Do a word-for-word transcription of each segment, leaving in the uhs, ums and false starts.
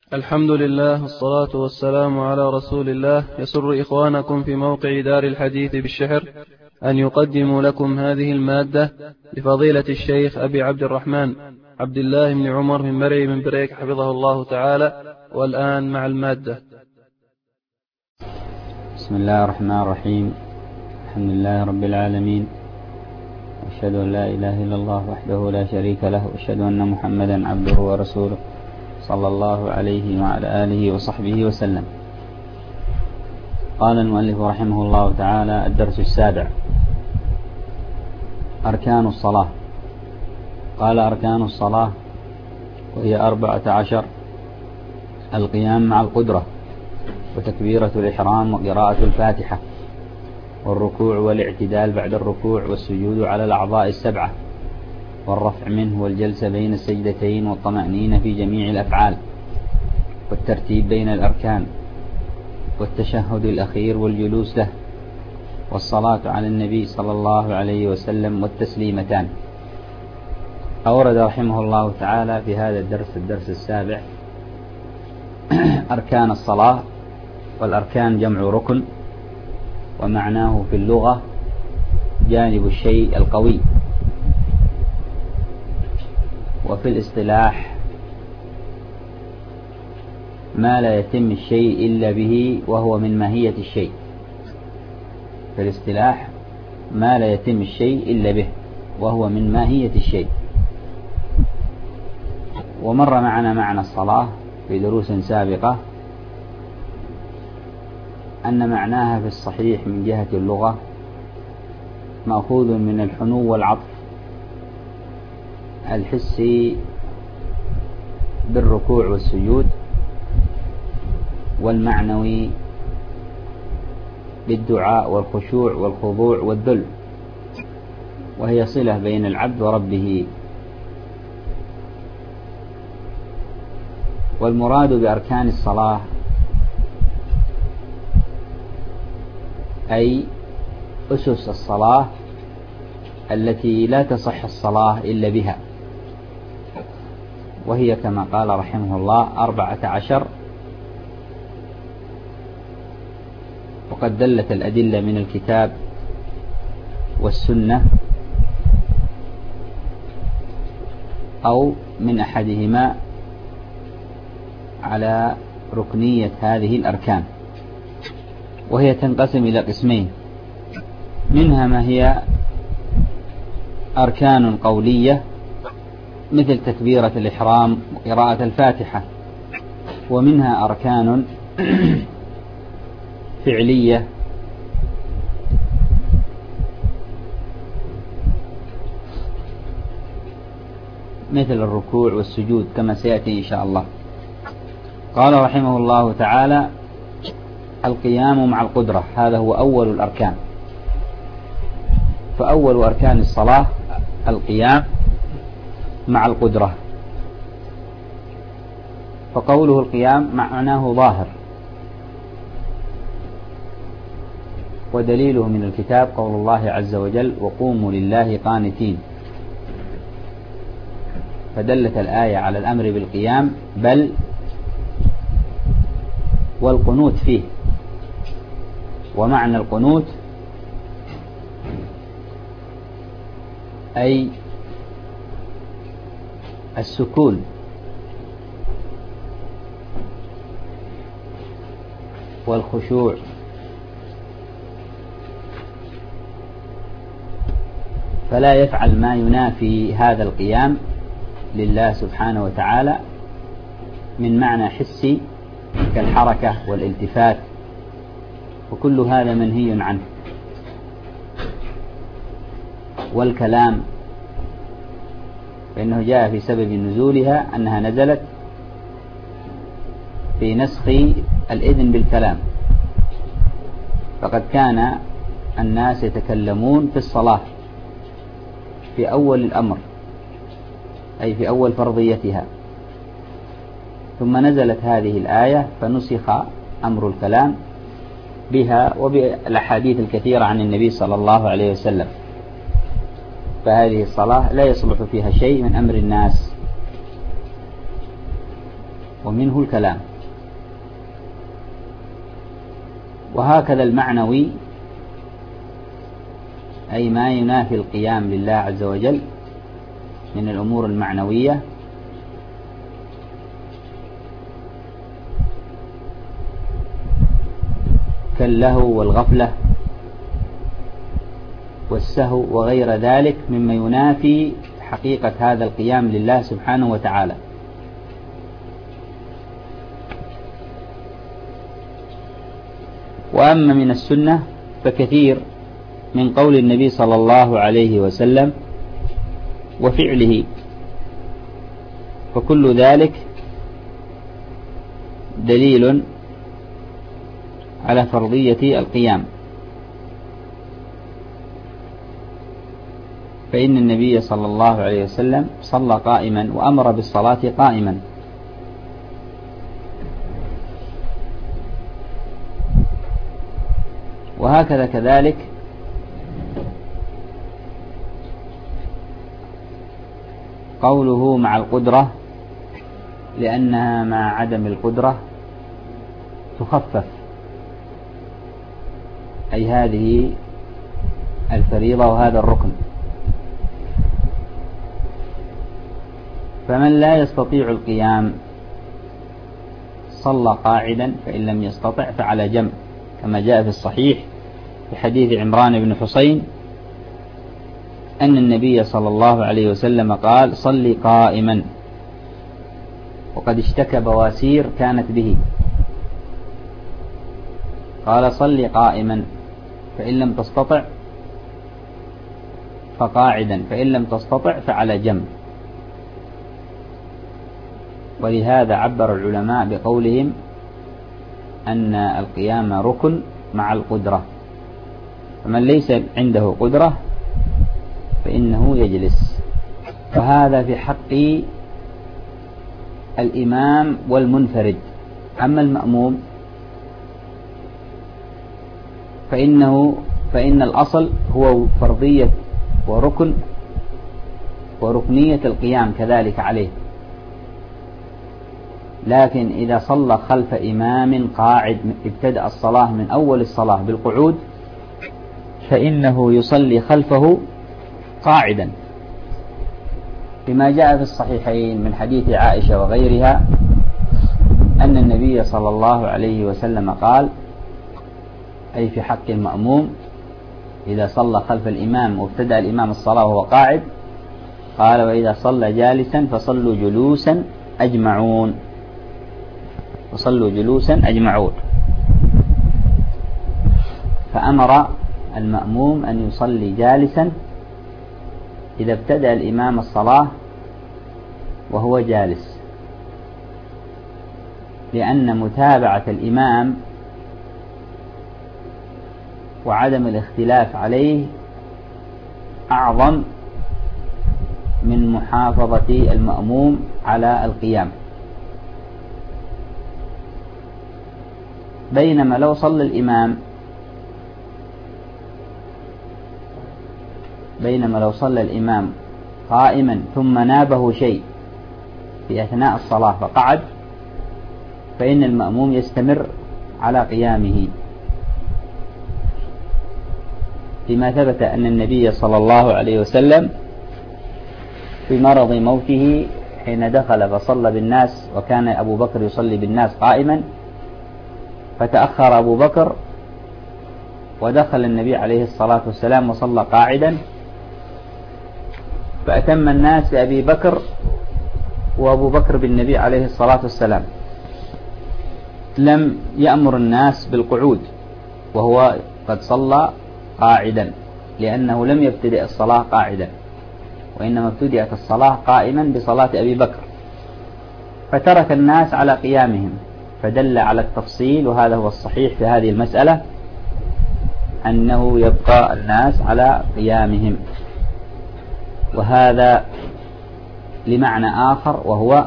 الحمد لله والصلاة والسلام على رسول الله. يسر إخوانكم في موقع دار الحديث بالشحر أن يقدموا لكم هذه المادة لفضيلة الشيخ أبي عبد الرحمن عبد الله بن عمر من مرعي من بريك حفظه الله تعالى. والآن مع المادة. بسم الله الرحمن الرحيم. الحمد لله رب العالمين، وأشهد أن لا إله إلا الله وحده لا شريك له، وأشهد أن محمدا عبده ورسوله صلى الله عليه وعلى آله وصحبه وسلم. قال المؤلف رحمه الله تعالى: الدرس السابع: أركان الصلاة. قال: أركان الصلاة وهي أربعة عشر: القيام مع القدرة، وتكبيرة الإحرام، وقراءة الفاتحة، والركوع والاعتدال بعد الركوع، والسجود على الأعضاء السبعة، والرفع منه، والجلسة بين السجدتين، والطمأنينة في جميع الأفعال، والترتيب بين الأركان، والتشهد الأخير والجلوس له، والصلاة على النبي صلى الله عليه وسلم، والتسليمتان. أورد رحمه الله تعالى في هذا الدرس الدرس السابع أركان الصلاة. والأركان جمع ركن، ومعناه في اللغة جانب الشيء القوي، وفي الاصطلاح ما لا يتم الشيء إلا به وهو من ماهية الشيء. في الاصطلاح ما لا يتم الشيء إلا به وهو من ماهية الشيء. ومر معنا معنى الصلاة في دروس سابقة أن معناها في الصحيح من جهة اللغة مأخوذ من الحنو والعطف الحسي بالركوع والسجود، والمعنوي بالدعاء والخشوع والخضوع والذل، وهي صلة بين العبد وربه. والمراد بأركان الصلاة أي أسس الصلاة التي لا تصح الصلاة إلا بها، وهي كما قال رحمه الله أربعة عشر. وقد دلت الأدلة من الكتاب والسنة أو من أحدهما على ركنية هذه الأركان، وهي تنقسم إلى قسمين: منها ما هي أركان قولية مثل تكبيرة الإحرام وقراءة الفاتحة، ومنها أركان فعلية مثل الركوع والسجود كما سيأتي إن شاء الله. قال رحمه الله تعالى: القيام مع القدرة، هذا هو أول الأركان. فأول أركان الصلاة القيام مع القدرة. فقوله القيام معناه ظاهر، ودليله من الكتاب قول الله عز وجل: وقوموا لله قانتين. فدلت الآية على الأمر بالقيام، بل والقنوت فيه. ومعنى القنوت أي السكون والخشوع فلا يفعل ما ينافي هذا القيام لله سبحانه وتعالى من معنى حسي كالحركة والالتفات، وكل هذا منهي عنه. والكلام فإنه جاء في سبب نزولها أنها نزلت في نسخ الإذن بالكلام، فقد كان الناس يتكلمون في الصلاة في أول الأمر، أي في أول فرضيتها، ثم نزلت هذه الآية فنسخ أمر الكلام بها وبالأحاديث الكثيرة عن النبي صلى الله عليه وسلم. فهذه الصلاة لا يصلح فيها شيء من أمر الناس، ومنه الكلام. وهكذا المعنوي، أي ما ينافي القيام لله عز وجل من الأمور المعنوية، كاللهو والغفلة والسهو وغير ذلك مما ينافي حقيقة هذا القيام لله سبحانه وتعالى. وأما من السنة فكثير من قول النبي صلى الله عليه وسلم وفعله، فكل ذلك دليل على فرضية القيام. فإن النبي صلى الله عليه وسلم صلى قائما وأمر بالصلاة قائما. وهكذا كذلك قوله مع القدرة، لأنها مع عدم القدرة تخفف، أي هذه الفريضة وهذا الركن. فمن لا يستطيع القيام صلى قاعدا، فإن لم يستطع فعلى جنب، كما جاء في الصحيح في حديث عمران بن حسين أن النبي صلى الله عليه وسلم قال: صلي قائما، وقد اشتكى بواسير كانت به، قال: صلي قائما، فإن لم تستطع فقاعدا، فإن لم تستطع فعلى جنب. ولهذا عبر العلماء بقولهم أن القيام ركن مع القدرة، فمن ليس عنده قدرة فإنه يجلس. وهذا في حق الإمام والمنفرد. أما المأموم فإنه فإن الأصل هو فرضية وركن وركنية القيام كذلك عليه، لكن إذا صلى خلف إمام قاعد ابتدأ الصلاة من أول الصلاة بالقعود، فإنه يصلي خلفه قاعدا، بما جاء في الصحيحين من حديث عائشة وغيرها أن النبي صلى الله عليه وسلم قال، أي في حق المأموم إذا صلى خلف الإمام وابتدأ الإمام الصلاة وهو قاعد، قال: وإذا صلى جالسا فصلوا جلوسا أجمعون، فصلوا جلوسا أجمعون. فأمر المأموم أن يصلي جالسا إذا ابتدأ الإمام الصلاة وهو جالس، لأن متابعة الإمام وعدم الاختلاف عليه أعظم من محافظة المأموم على القيام. بينما لو صلى الإمام بينما لو صلى الإمام قائما ثم نابه شيء في أثناء الصلاة فقعد، فإن المأموم يستمر على قيامه، لما ثبت أن النبي صلى الله عليه وسلم في مرض موته حين دخل فصلى بالناس، وكان أبو بكر يصلي بالناس قائما، فتأخر أبو بكر ودخل النبي عليه الصلاة والسلام وصلى قاعدا، فأتم الناس بأبي بكر وأبو بكر بالنبي عليه الصلاة والسلام، لم يأمر الناس بالقعود وهو قد صلى قاعدا، لأنه لم يبتدئ الصلاة قاعدا، وإنما ابتدأت الصلاة قائما بصلاة أبي بكر، فترك الناس على قيامهم، فدل على التفصيل. وهذا هو الصحيح في هذه المسألة، أنه يبقى الناس على قيامهم. وهذا لمعنى آخر، وهو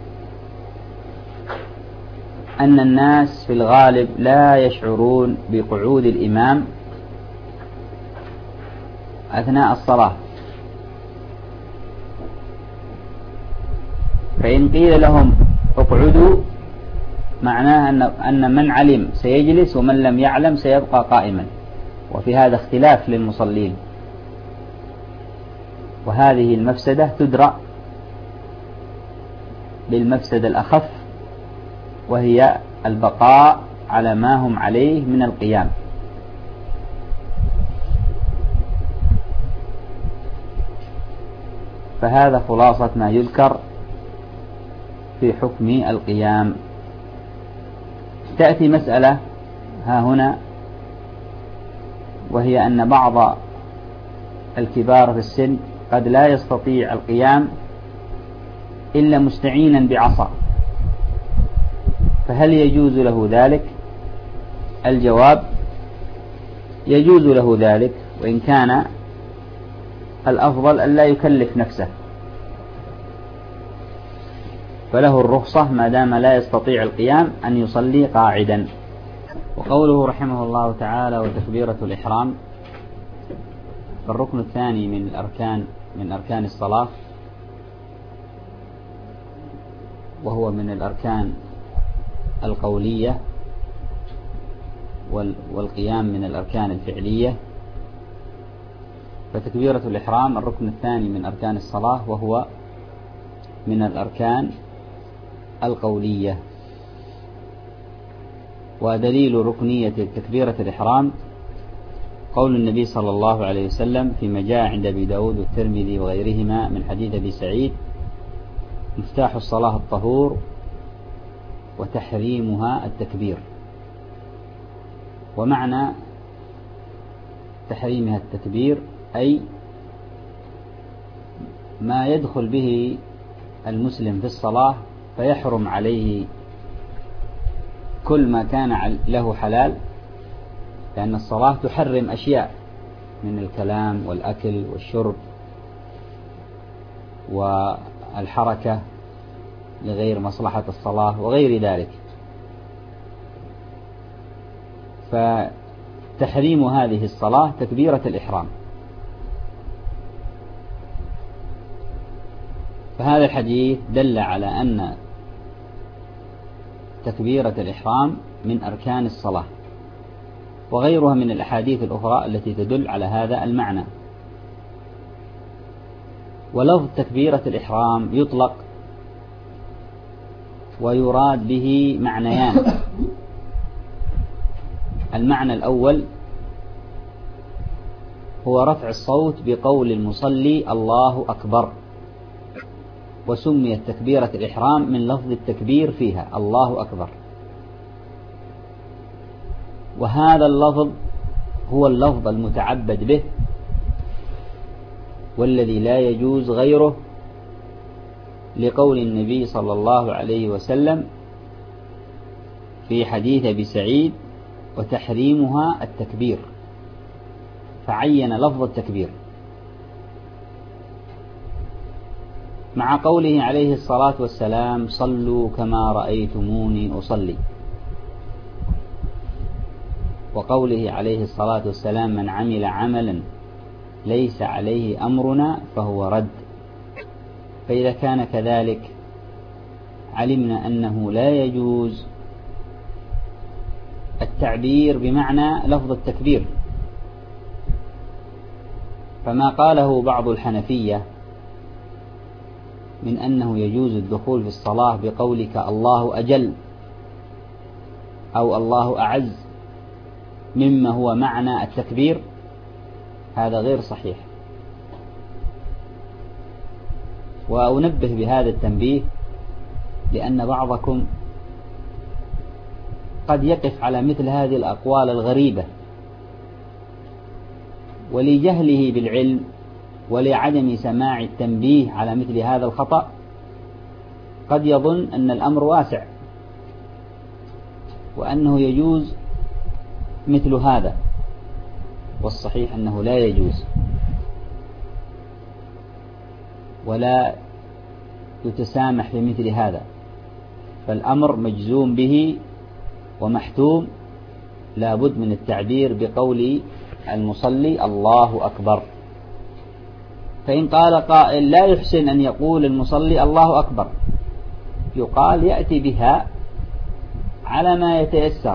أن الناس في الغالب لا يشعرون بقعود الإمام أثناء الصلاة، فإن قيل لهم اقعدوا معناه أن أن من علم سيجلس ومن لم يعلم سيبقى قائما، وفي هذا اختلاف للمصلين، وهذه المفسدة تدرأ بالمفسدة الأخف، وهي البقاء على ما هم عليه من القيام. فهذا خلاصة ما يذكر في حكم القيام. تأتي مسألة ها هنا، وهي أن بعض الكبار في السن قد لا يستطيع القيام إلا مستعينا بعصا، فهل يجوز له ذلك؟ الجواب: يجوز له ذلك، وإن كان الأفضل أن لا يكلف نفسه، فله الرخصة ما دام لا يستطيع القيام أن يصلي قاعدا. وقوله رحمه الله تعالى: وتكبيرة الإحرام، فالركن الثاني من الأركان من أركان الصلاة، وهو من الأركان القولية، والقيام من الأركان الفعلية. فتكبيرة الإحرام الركن الثاني من أركان الصلاة، وهو من الأركان القولية. ودليل ركنية تكبيرة الإحرام قول النبي صلى الله عليه وسلم فيما جاء عند أبي داود والترمذي وغيرهما من حديث أبي سعيد: مفتاح الصلاة الطهور وتحريمها التكبير. ومعنى تحريمها التكبير أي ما يدخل به المسلم في الصلاة فيحرم عليه كل ما كان له حلال، لأن الصلاة تحرم أشياء من الكلام والأكل والشرب والحركة لغير مصلحة الصلاة وغير ذلك. فتحريم هذه الصلاة تكبيرة الإحرام. فهذا الحديث دل على أن تكبيرة الإحرام من أركان الصلاة، وغيرها من الأحاديث الأخرى التي تدل على هذا المعنى. ولفظ تكبيرة الإحرام يطلق ويراد به معنيان: المعنى الأول هو رفع الصوت بقول المصلي الله أكبر، وسميت تكبيرة الإحرام من لفظ التكبير فيها الله أكبر. وهذا اللفظ هو اللفظ المتعبد به، والذي لا يجوز غيره، لقول النبي صلى الله عليه وسلم في حديث أبي سعيد: وتحريمها التكبير، فعين لفظ التكبير، مع قوله عليه الصلاة والسلام: صلوا كما رأيتموني أصلي، وقوله عليه الصلاة والسلام: من عمل عملا ليس عليه أمرنا فهو رد. فإذا كان كذلك علمنا أنه لا يجوز التعبير بمعنى لفظ التكبير. فما قاله بعض الحنفية من أنه يجوز الدخول في الصلاة بقولك الله أجل أو الله أعز مما هو معنى التكبير، هذا غير صحيح. وأنبه بهذا التنبيه لأن بعضكم قد يقف على مثل هذه الأقوال الغريبة، ولجهله بالعلم ولعدم سماع التنبيه على مثل هذا الخطأ قد يظن أن الأمر واسع وأنه يجوز مثل هذا، والصحيح أنه لا يجوز ولا يتسامح في مثل هذا، فالأمر مجزوم به ومحتوم، لا بد من التعبير بقول المصلي الله أكبر. فإن قال قائل لا يحسن أن يقول المصلي الله أكبر، يقال يأتي بها على ما يتيسر،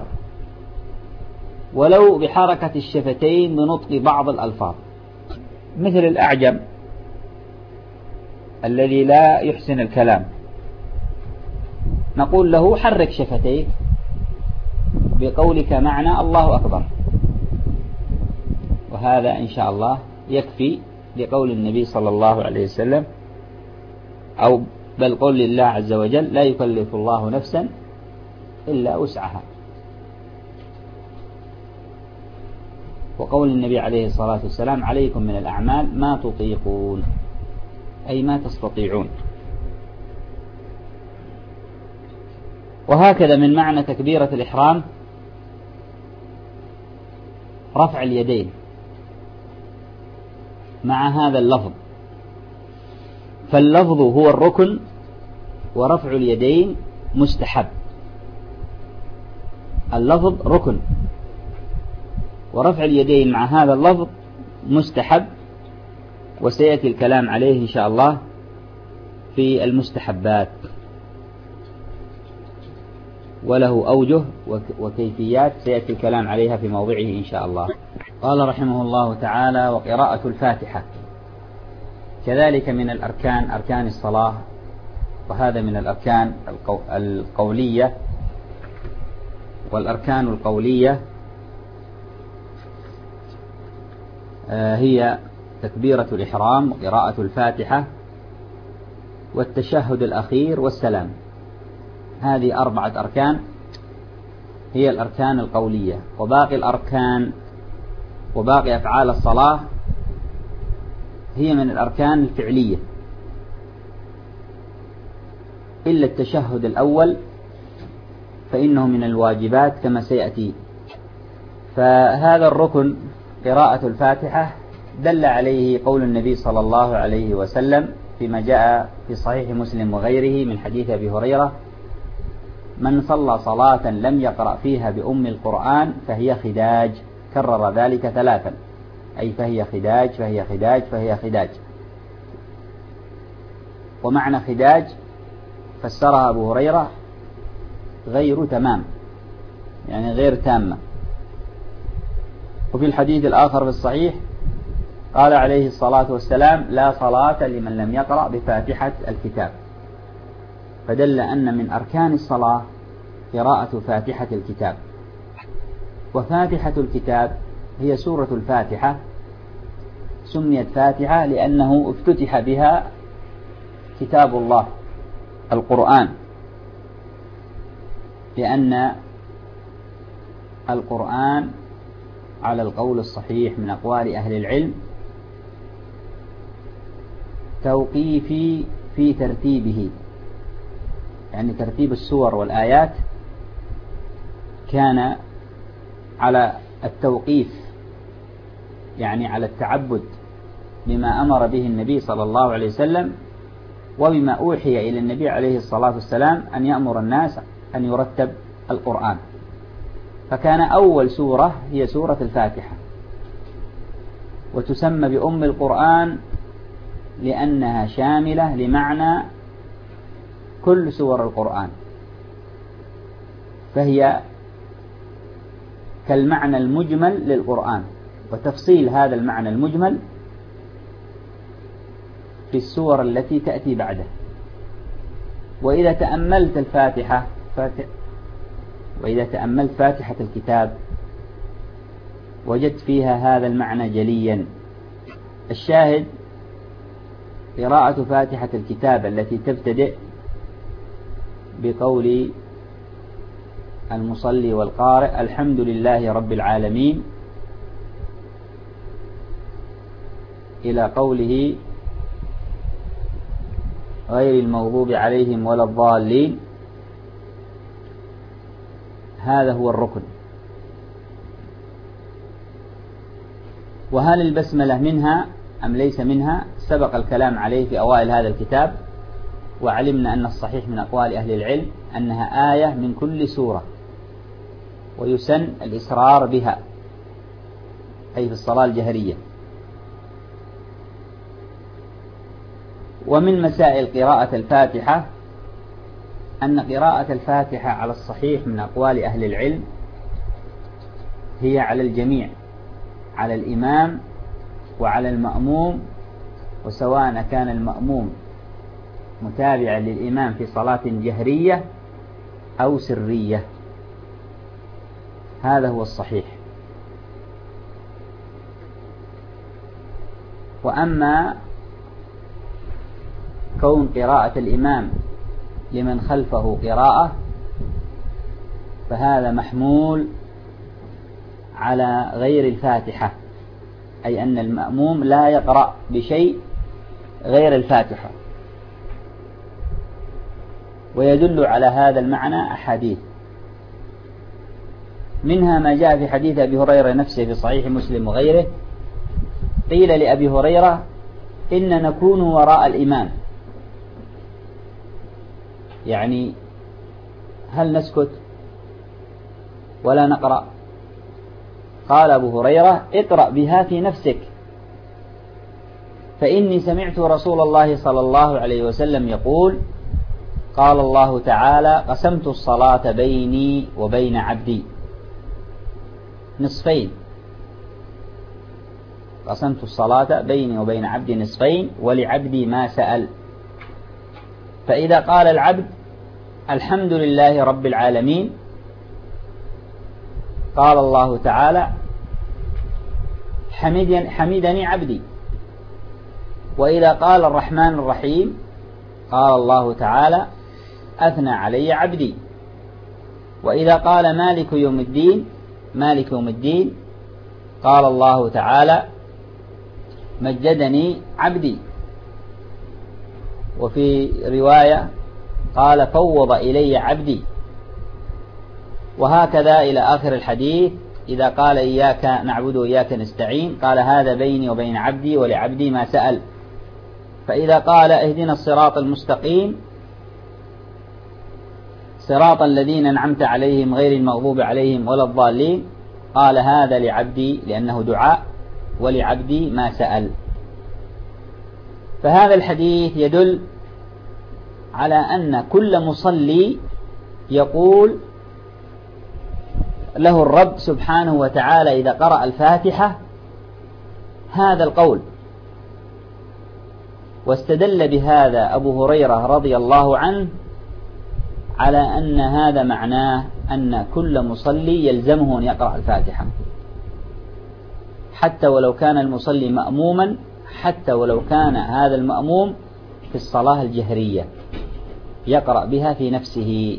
ولو بحركة الشفتين بنطق بعض الألفاظ، مثل الأعجم الذي لا يحسن الكلام، نقول له حرك شفتيك بقولك معنى الله أكبر، وهذا إن شاء الله يكفي لقول النبي صلى الله عليه وسلم، أو بل قول الله عز وجل: لا يكلف الله نفسا إلا وسعها. وقول النبي عليه الصلاة والسلام: عليكم من الأعمال ما تطيقون، أي ما تستطيعون. وهكذا من معنى تكبيرة الإحرام رفع اليدين مع هذا اللفظ، فاللفظ هو الركن ورفع اليدين مستحب. اللفظ ركن ورفع اليدين مع هذا اللفظ مستحب، وسيأتي الكلام عليه إن شاء الله في المستحبات، وله أوجه وكيفيات سيأتي الكلام عليها في موضعه إن شاء الله. قال رحمه الله تعالى: وقراءة الفاتحة كذلك من الأركان، أركان الصلاة، وهذا من الأركان القولية. والأركان القولية هي تكبيرة الإحرام وقراءة الفاتحة والتشهد الأخير والسلام. هذه أربعة أركان هي الأركان القولية، وباقي الأركان وباقي أفعال الصلاة هي من الأركان الفعلية، إلا التشهد الأول فإنه من الواجبات كما سيأتي. فهذا الركن قراءة الفاتحة دل عليه قول النبي صلى الله عليه وسلم فيما جاء في صحيح مسلم وغيره من حديث أبي هريرة: من صلى صلاة لم يقرأ فيها بأم القرآن فهي خداج. كرر ذلك ثلاثا، أي فهي خداج فهي خداج فهي خداج. ومعنى خداج فسرها أبو هريرة غير تمام، يعني غير تامة. وفي الحديث الآخر في الصحيح قال عليه الصلاة والسلام: لا صلاة لمن لم يقرأ بفاتحة الكتاب. فدل أن من أركان الصلاة قراءة فاتحة الكتاب. وفاتحة الكتاب هي سورة الفاتحة، سميت فاتحة لأنه افتتح بها كتاب الله القرآن، لأن القرآن على القول الصحيح من أقوال أهل العلم توقيفي في ترتيبه، يعني ترتيب السور والآيات كان على التوقيف، يعني على التعبد بما أمر به النبي صلى الله عليه وسلم وبما أوحي إلى النبي عليه الصلاة والسلام أن يأمر الناس أن يرتب القرآن. فكان أول سورة هي سورة الفاتحة، وتسمى بأم القرآن لأنها شاملة لمعنى كل سور القرآن، فهي كالمعنى المجمل للقرآن، وتفصيل هذا المعنى المجمل في السور التي تأتي بعده. وإذا تأملت الفاتحة فاتح وإذا تأملت فاتحة الكتاب وجدت فيها هذا المعنى جليا. الشاهد قراءة فاتحة الكتاب التي تبتدئ بقول المصلي والقارئ: الحمد لله رب العالمين، إلى قوله غير المغضوب عليهم ولا الضالين. هذا هو الركن. وهل البسملة منها أم ليس منها؟ سبق الكلام عليه في أوائل هذا الكتاب، وعلمنا أن الصحيح من أقوال أهل العلم أنها آية من كل سورة، ويسن الإسرار بها أي في الصلاة الجهرية. ومن مسائل قراءة الفاتحة أن قراءة الفاتحة على الصحيح من أقوال أهل العلم هي على الجميع، على الإمام وعلى المأموم، وسواء كان المأموم متابعا للإمام في صلاة جهرية أو سرية، هذا هو الصحيح. وأما كون قراءة الإمام لمن خلفه قراءة فهذا محمول على غير الفاتحة، أي أن المأموم لا يقرأ بشيء غير الفاتحة. ويدل على هذا المعنى أحاديث، منها ما جاء في حديث أبي هريرة نفسه في صحيح مسلم وغيره، قيل لأبي هريرة إن نكون وراء الإمام، يعني هل نسكت ولا نقرأ؟ قال أبو هريرة اقرأ بها في نفسك، فإني سمعت رسول الله صلى الله عليه وسلم يقول قال الله تعالى قسمت الصلاة بيني وبين عبدي نصفين، قسمت الصلاة بيني وبين عبدي نصفين ولعبدي ما سأل. فإذا قال العبد الحمد لله رب العالمين قال الله تعالى حمدني عبدي، وإذا قال الرحمن الرحيم قال الله تعالى أثنى علي عبدي، وإذا قال مالك يوم الدين مالك يوم الدين قال الله تعالى مجدني عبدي، وفي رواية قال فوض إلي عبدي، وهكذا إلى آخر الحديث. إذا قال إياك نعبد وإياك نستعين قال هذا بيني وبين عبدي ولعبدي ما سأل. فإذا قال اهدنا الصراط المستقيم صراط الذين أنعمت عليهم غير المغضوب عليهم ولا الضالين قال هذا لعبدي لأنه دعاء ولعبدي ما سأل. فهذا الحديث يدل على أن كل مصلي يقول له الرب سبحانه وتعالى إذا قرأ الفاتحة هذا القول. واستدل بهذا أبو هريرة رضي الله عنه على أن هذا معناه أن كل مصلي يلزمه أن يقرأ الفاتحة، حتى ولو كان المصلي مأموما، حتى ولو كان هذا المأموم في الصلاة الجهرية يقرأ بها في نفسه.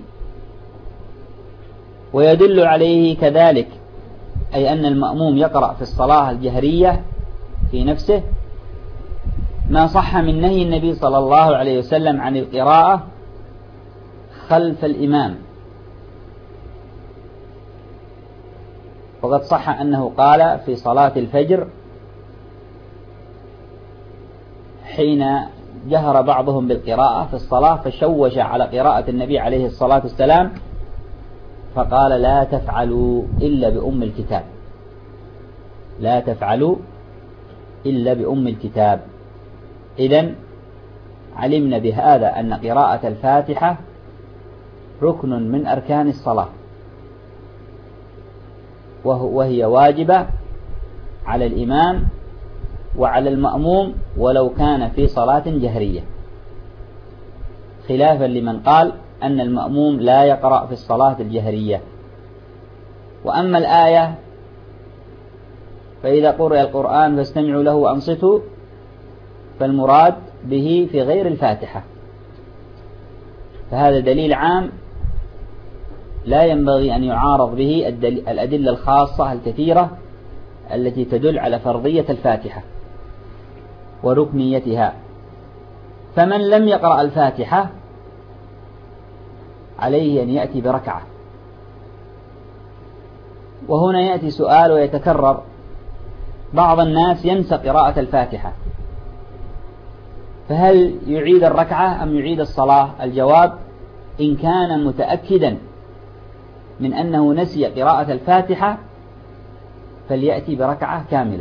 ويدل عليه كذلك أي أن المأموم يقرأ في الصلاة الجهرية في نفسه ما صح من نهي النبي صلى الله عليه وسلم عن القراءة خلف الإمام. وقد صح أنه قال في صلاة الفجر حين جهر بعضهم بالقراءة في الصلاة فشوش على قراءة النبي عليه الصلاة والسلام فقال لا تفعلوا إلا بأم الكتاب، لا تفعلوا إلا بأم الكتاب. إذن علمنا بهذا أن قراءة الفاتحة ركن من أركان الصلاة، وهي واجبة على الإمام وعلى المأموم ولو كان في صلاة جهرية، خلافا لمن قال أن المأموم لا يقرأ في الصلاة الجهرية. وأما الآية فإذا قرئ القرآن فاستمعوا له وأنصتوا فالمراد به في غير الفاتحة، فهذا دليل عام لا ينبغي أن يعارض به الأدلة الخاصة الكثيرة التي تدل على فرضية الفاتحة وركنيتها. فمن لم يقرأ الفاتحة عليه أن يأتي بركعة. وهنا يأتي سؤال ويتكرر، بعض الناس ينسى قراءة الفاتحة، فهل يعيد الركعة أم يعيد الصلاة؟ الجواب إن كان متأكدا من أنه نسي قراءة الفاتحة فليأتي بركعة كاملة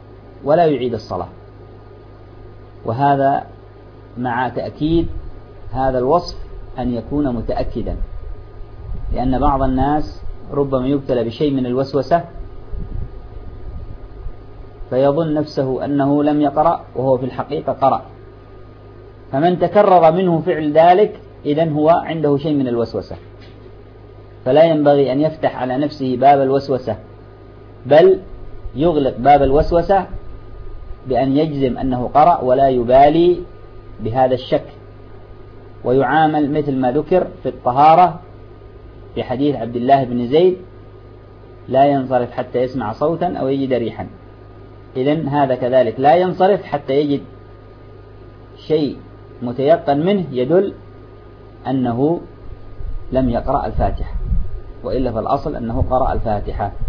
ولا يعيد الصلاة، وهذا مع تأكيد هذا الوصف أن يكون متأكدا، لأن بعض الناس ربما يبتلى بشيء من الوسوسة فيظن نفسه أنه لم يقرأ وهو في الحقيقة قرأ، فمن تكرر منه فعل ذلك إذن هو عنده شيء من الوسوسة، فلا ينبغي أن يفتح على نفسه باب الوسوسة، بل يغلق باب الوسوسة بأن يجزم أنه قرأ ولا يبالي بهذا الشك، ويعامل مثل ما ذكر في الطهارة في حديث عبد الله بن زيد: لا ينصرف حتى يسمع صوتا أو يجد ريحا. إذن هذا كذلك لا ينصرف حتى يجد شيء متيقن منه يدل أنه لم يقرأ الفاتحة، وإلا فالأصل أنه قرأ الفاتحة.